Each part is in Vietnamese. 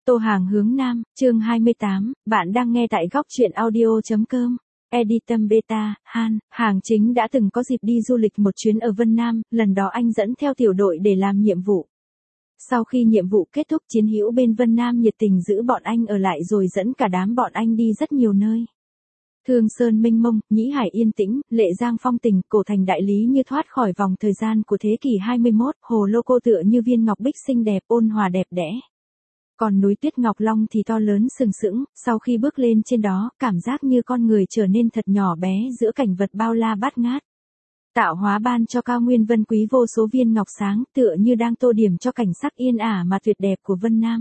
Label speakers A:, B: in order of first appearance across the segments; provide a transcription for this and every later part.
A: Tô Hàng hướng Nam, chương 28, bạn đang nghe tại góc truyện audio.com. Editum Beta, Hàng Chính đã từng có dịp đi du lịch một chuyến ở Vân Nam, lần đó anh dẫn theo tiểu đội để làm nhiệm vụ. Sau khi nhiệm vụ kết thúc, chiến hữu bên Vân Nam nhiệt tình giữ bọn anh ở lại rồi dẫn cả đám bọn anh đi rất nhiều nơi. Thương Sơn mênh mông, Nhĩ Hải yên tĩnh, Lệ Giang phong tình, Cổ Thành đại lý như thoát khỏi vòng thời gian của thế kỷ 21, Hồ Lô Cô tựa như viên ngọc bích xinh đẹp, ôn hòa đẹp đẽ. Còn núi Tuyết Ngọc Long thì to lớn sừng sững, sau khi bước lên trên đó, cảm giác như con người trở nên thật nhỏ bé giữa cảnh vật bao la bát ngát. Tạo hóa ban cho cao nguyên vân quý vô số viên ngọc sáng, tựa như đang tô điểm cho cảnh sắc yên ả mà tuyệt đẹp của Vân Nam.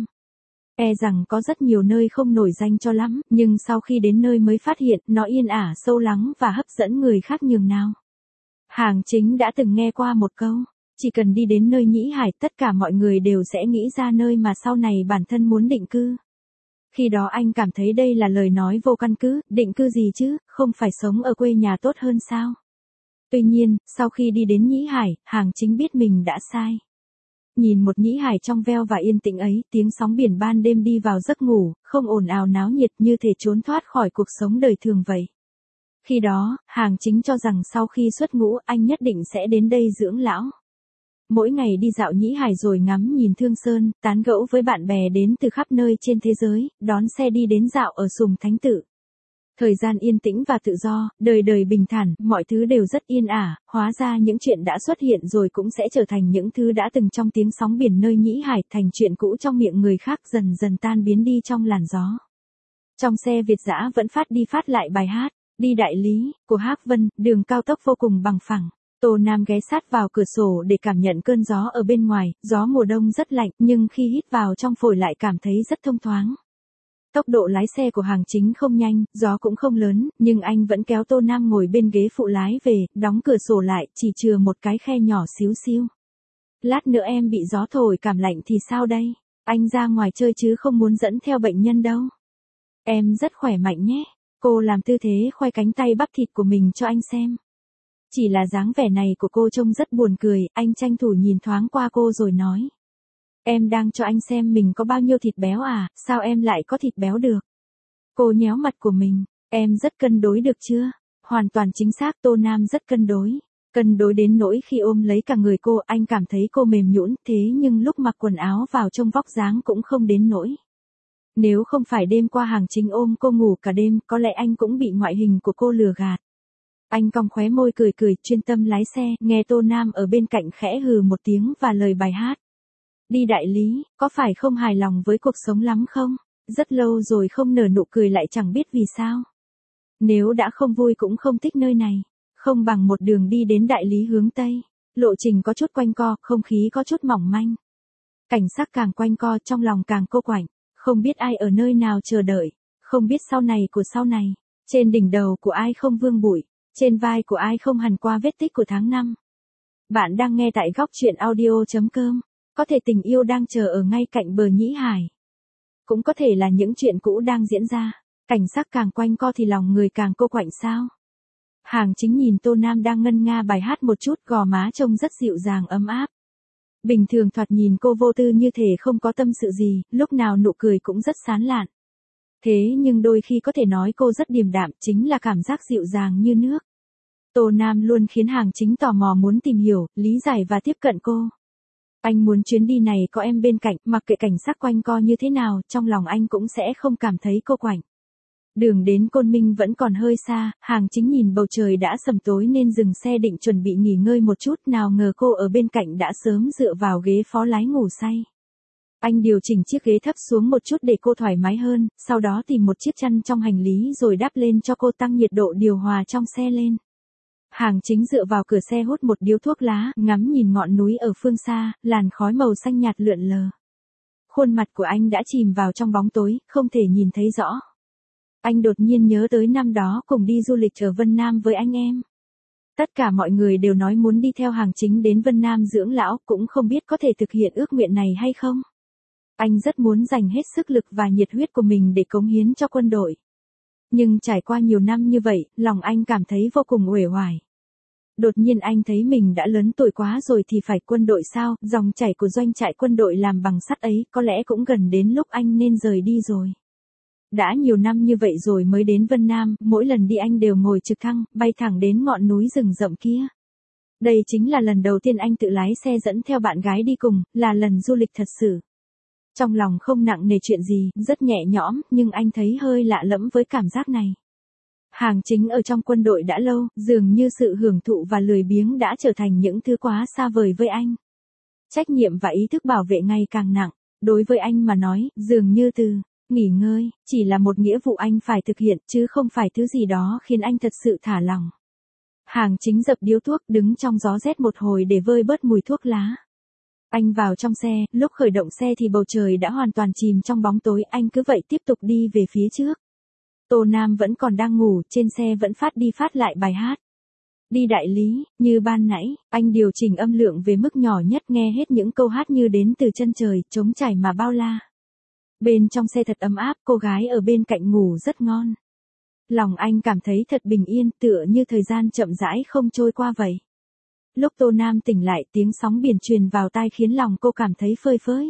A: E rằng có rất nhiều nơi không nổi danh cho lắm, nhưng sau khi đến nơi mới phát hiện, nó yên ả sâu lắng và hấp dẫn người khác nhường nào. Hàng Chính đã từng nghe qua một câu, chỉ cần đi đến nơi Nhĩ Hải, tất cả mọi người đều sẽ nghĩ ra nơi mà sau này bản thân muốn định cư. Khi đó anh cảm thấy đây là lời nói vô căn cứ, định cư gì chứ, không phải sống ở quê nhà tốt hơn sao? Tuy nhiên, sau khi đi đến Nhĩ Hải, Hàng Chính biết mình đã sai. Nhìn một Nhĩ Hải trong veo và yên tĩnh ấy, tiếng sóng biển ban đêm đi vào giấc ngủ, không ồn ào náo nhiệt như thể trốn thoát khỏi cuộc sống đời thường vậy. Khi đó, Hàng Chính cho rằng sau khi xuất ngũ anh nhất định sẽ đến đây dưỡng lão. Mỗi ngày đi dạo Nhĩ Hải rồi ngắm nhìn Thương Sơn, tán gẫu với bạn bè đến từ khắp nơi trên thế giới, đón xe đi đến dạo ở Sùng Thánh Tự. Thời gian yên tĩnh và tự do, đời đời bình thản, mọi thứ đều rất yên ả, hóa ra những chuyện đã xuất hiện rồi cũng sẽ trở thành những thứ đã từng trong tiếng sóng biển nơi Nhĩ Hải, thành chuyện cũ trong miệng người khác dần dần tan biến đi trong làn gió. Trong xe Việt dã vẫn phát đi phát lại bài hát, Đi Đại Lý, của Hắc Vân, đường cao tốc vô cùng bằng phẳng. Tô Nam ghé sát vào cửa sổ để cảm nhận cơn gió ở bên ngoài, gió mùa đông rất lạnh nhưng khi hít vào trong phổi lại cảm thấy rất thông thoáng. Tốc độ lái xe của Hàng Chính không nhanh, gió cũng không lớn, nhưng anh vẫn kéo Tô Nam ngồi bên ghế phụ lái về, đóng cửa sổ lại, chỉ chừa một cái khe nhỏ xíu xiu. Lát nữa em bị gió thổi cảm lạnh thì sao đây? Anh ra ngoài chơi chứ không muốn dẫn theo bệnh nhân đâu. Em rất khỏe mạnh nhé. Cô làm tư thế khoai cánh tay bắp thịt của mình cho anh xem. Chỉ là dáng vẻ này của cô trông rất buồn cười, anh tranh thủ nhìn thoáng qua cô rồi nói. Em đang cho anh xem mình có bao nhiêu thịt béo à, sao em lại có thịt béo được? Cô nhéo mặt của mình, em rất cân đối được chưa? Hoàn toàn chính xác, Tô Nam rất cân đối. Cân đối đến nỗi khi ôm lấy cả người cô anh cảm thấy cô mềm nhũn, thế nhưng lúc mặc quần áo vào trông vóc dáng cũng không đến nỗi. Nếu không phải đêm qua Hàng Chính ôm cô ngủ cả đêm, có lẽ anh cũng bị ngoại hình của cô lừa gạt. Anh cong khóe môi cười cười, chuyên tâm lái xe, nghe Tô Nam ở bên cạnh khẽ hừ một tiếng và lời bài hát. Đi Đại Lý, có phải không hài lòng với cuộc sống lắm không? Rất lâu rồi không nở nụ cười lại chẳng biết vì sao. Nếu đã không vui cũng không thích nơi này, không bằng một đường đi đến Đại Lý hướng Tây. Lộ trình có chút quanh co, không khí có chút mỏng manh. Cảnh sắc càng quanh co trong lòng càng cô quạnh, không biết ai ở nơi nào chờ đợi, không biết sau này của sau này, trên đỉnh đầu của ai không vương bụi. Trên vai của ai không hằn qua vết tích của tháng năm. Bạn đang nghe tại góc truyện audio.com. Có thể tình yêu đang chờ ở ngay cạnh bờ Nhĩ Hải. Cũng có thể là những chuyện cũ đang diễn ra. Cảnh sắc càng quanh co thì lòng người càng cô quạnh sao. Hàng Chính nhìn Tô Nam đang ngân nga bài hát một chút, gò má trông rất dịu dàng ấm áp. Bình thường thoạt nhìn cô vô tư như thể không có tâm sự gì, lúc nào nụ cười cũng rất sán lạn. Thế nhưng đôi khi có thể nói cô rất điềm đạm, chính là cảm giác dịu dàng như nước. Tô Nam luôn khiến Hàng Chính tò mò muốn tìm hiểu, lý giải và tiếp cận cô. Anh muốn chuyến đi này có em bên cạnh, mặc kệ cảnh sắc quanh co như thế nào, trong lòng anh cũng sẽ không cảm thấy cô quạnh. Đường đến Côn Minh vẫn còn hơi xa, Hàng Chính nhìn bầu trời đã sầm tối nên dừng xe định chuẩn bị nghỉ ngơi một chút, nào ngờ cô ở bên cạnh đã sớm dựa vào ghế phó lái ngủ say. Anh điều chỉnh chiếc ghế thấp xuống một chút để cô thoải mái hơn, sau đó tìm một chiếc chăn trong hành lý rồi đắp lên cho cô, tăng nhiệt độ điều hòa trong xe lên. Hàng Chính dựa vào cửa xe hút một điếu thuốc lá, ngắm nhìn ngọn núi ở phương xa, làn khói màu xanh nhạt lượn lờ. Khuôn mặt của anh đã chìm vào trong bóng tối, không thể nhìn thấy rõ. Anh đột nhiên nhớ tới năm đó cùng đi du lịch ở Vân Nam với anh em. Tất cả mọi người đều nói muốn đi theo Hàng Chính đến Vân Nam dưỡng lão, cũng không biết có thể thực hiện ước nguyện này hay không. Anh rất muốn dành hết sức lực và nhiệt huyết của mình để cống hiến cho quân đội. Nhưng trải qua nhiều năm như vậy, lòng anh cảm thấy vô cùng uể oải. Đột nhiên anh thấy mình đã lớn tuổi quá rồi thì phải quân đội sao, dòng chảy của doanh trại quân đội làm bằng sắt ấy có lẽ cũng gần đến lúc anh nên rời đi rồi. Đã nhiều năm như vậy rồi mới đến Vân Nam, mỗi lần đi anh đều ngồi trực thăng, bay thẳng đến ngọn núi rừng rậm kia. Đây chính là lần đầu tiên anh tự lái xe dẫn theo bạn gái đi cùng, là lần du lịch thật sự. Trong lòng không nặng nề chuyện gì, rất nhẹ nhõm, nhưng anh thấy hơi lạ lẫm với cảm giác này. Hàng Chính ở trong quân đội đã lâu, dường như sự hưởng thụ và lười biếng đã trở thành những thứ quá xa vời với anh. Trách nhiệm và ý thức bảo vệ ngày càng nặng, đối với anh mà nói, dường như nghỉ ngơi, chỉ là một nghĩa vụ anh phải thực hiện chứ không phải thứ gì đó khiến anh thật sự thả lỏng. Hàng Chính dập điếu thuốc đứng trong gió rét một hồi để vơi bớt mùi thuốc lá. Anh vào trong xe, lúc khởi động xe thì bầu trời đã hoàn toàn chìm trong bóng tối, anh cứ vậy tiếp tục đi về phía trước. Tô Nam vẫn còn đang ngủ, trên xe vẫn phát đi phát lại bài hát. Đi đại lý, như ban nãy, anh điều chỉnh âm lượng về mức nhỏ nhất nghe hết những câu hát như đến từ chân trời, trống trải mà bao la. Bên trong xe thật ấm áp, cô gái ở bên cạnh ngủ rất ngon. Lòng anh cảm thấy thật bình yên, tựa như thời gian chậm rãi không trôi qua vậy. Lúc Tô Nam tỉnh lại, tiếng sóng biển truyền vào tai khiến lòng cô cảm thấy phơi phới.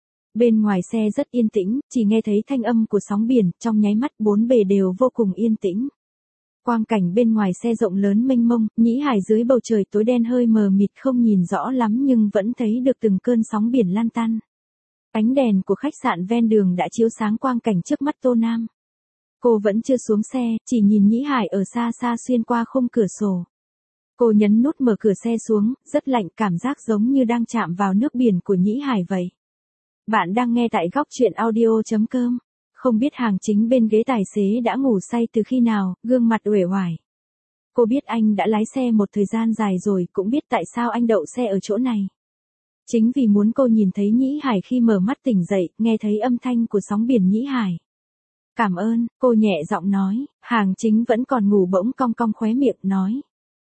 A: Bên ngoài xe rất yên tĩnh, chỉ nghe thấy thanh âm của sóng biển, trong nháy mắt bốn bề đều vô cùng yên tĩnh. Quang cảnh bên ngoài xe rộng lớn mênh mông, nhĩ hải dưới bầu trời tối đen hơi mờ mịt không nhìn rõ lắm nhưng vẫn thấy được từng cơn sóng biển lan tăn. Ánh đèn của khách sạn ven đường đã chiếu sáng quang cảnh trước mắt Tô Nam. Cô vẫn chưa xuống xe, chỉ nhìn nhĩ hải ở xa xa xuyên qua khung cửa sổ. Cô nhấn nút mở cửa xe xuống, rất lạnh, cảm giác giống như đang chạm vào nước biển của nhĩ hải vậy. Bạn đang nghe tại góc truyện audio.com. Không biết Hàng Chính bên ghế tài xế đã ngủ say từ khi nào, gương mặt uể oải. Cô biết anh đã lái xe một thời gian dài rồi, cũng biết tại sao anh đậu xe ở chỗ này. Chính vì muốn cô nhìn thấy nhĩ hải khi mở mắt tỉnh dậy, nghe thấy âm thanh của sóng biển nhĩ hải. Cảm ơn, cô nhẹ giọng nói. Hàng Chính vẫn còn ngủ bỗng cong cong khóe miệng nói.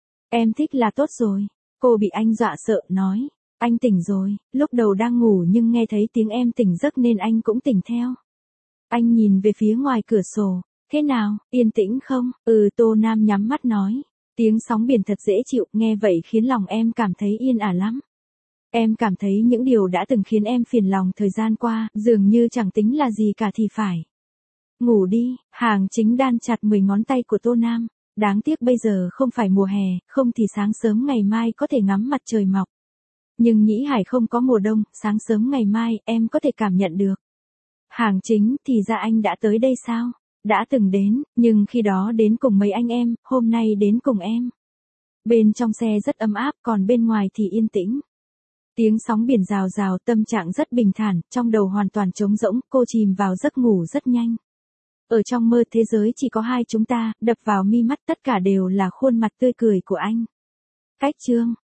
A: Em thích là tốt rồi. Cô bị anh dọa sợ nói. Anh tỉnh rồi, lúc đầu đang ngủ nhưng nghe thấy tiếng em tỉnh giấc nên anh cũng tỉnh theo. Anh nhìn về phía ngoài cửa sổ. Thế nào, yên tĩnh không? Tô Nam nhắm mắt nói. Tiếng sóng biển thật dễ chịu, nghe vậy khiến lòng em cảm thấy yên ả lắm. Em cảm thấy những điều đã từng khiến em phiền lòng thời gian qua, dường như chẳng tính là gì cả thì phải. Ngủ đi, Hàng Chính đan chặt 10 ngón tay của Tô Nam. Đáng tiếc bây giờ không phải mùa hè, không thì sáng sớm ngày mai có thể ngắm mặt trời mọc. Nhưng nhĩ hải không có mùa đông, sáng sớm ngày mai em có thể cảm nhận được. Hàng Chính, thì ra anh đã tới đây sao? Đã từng đến, nhưng khi đó đến cùng mấy anh em, hôm nay đến cùng em. Bên trong xe rất ấm áp, còn bên ngoài thì yên tĩnh. Tiếng sóng biển rào rào, tâm trạng rất bình thản, trong đầu hoàn toàn trống rỗng, cô chìm vào giấc ngủ rất nhanh. Ở trong mơ thế giới chỉ có hai chúng ta, đập vào mi mắt tất cả đều là khuôn mặt tươi cười của anh. Cách chương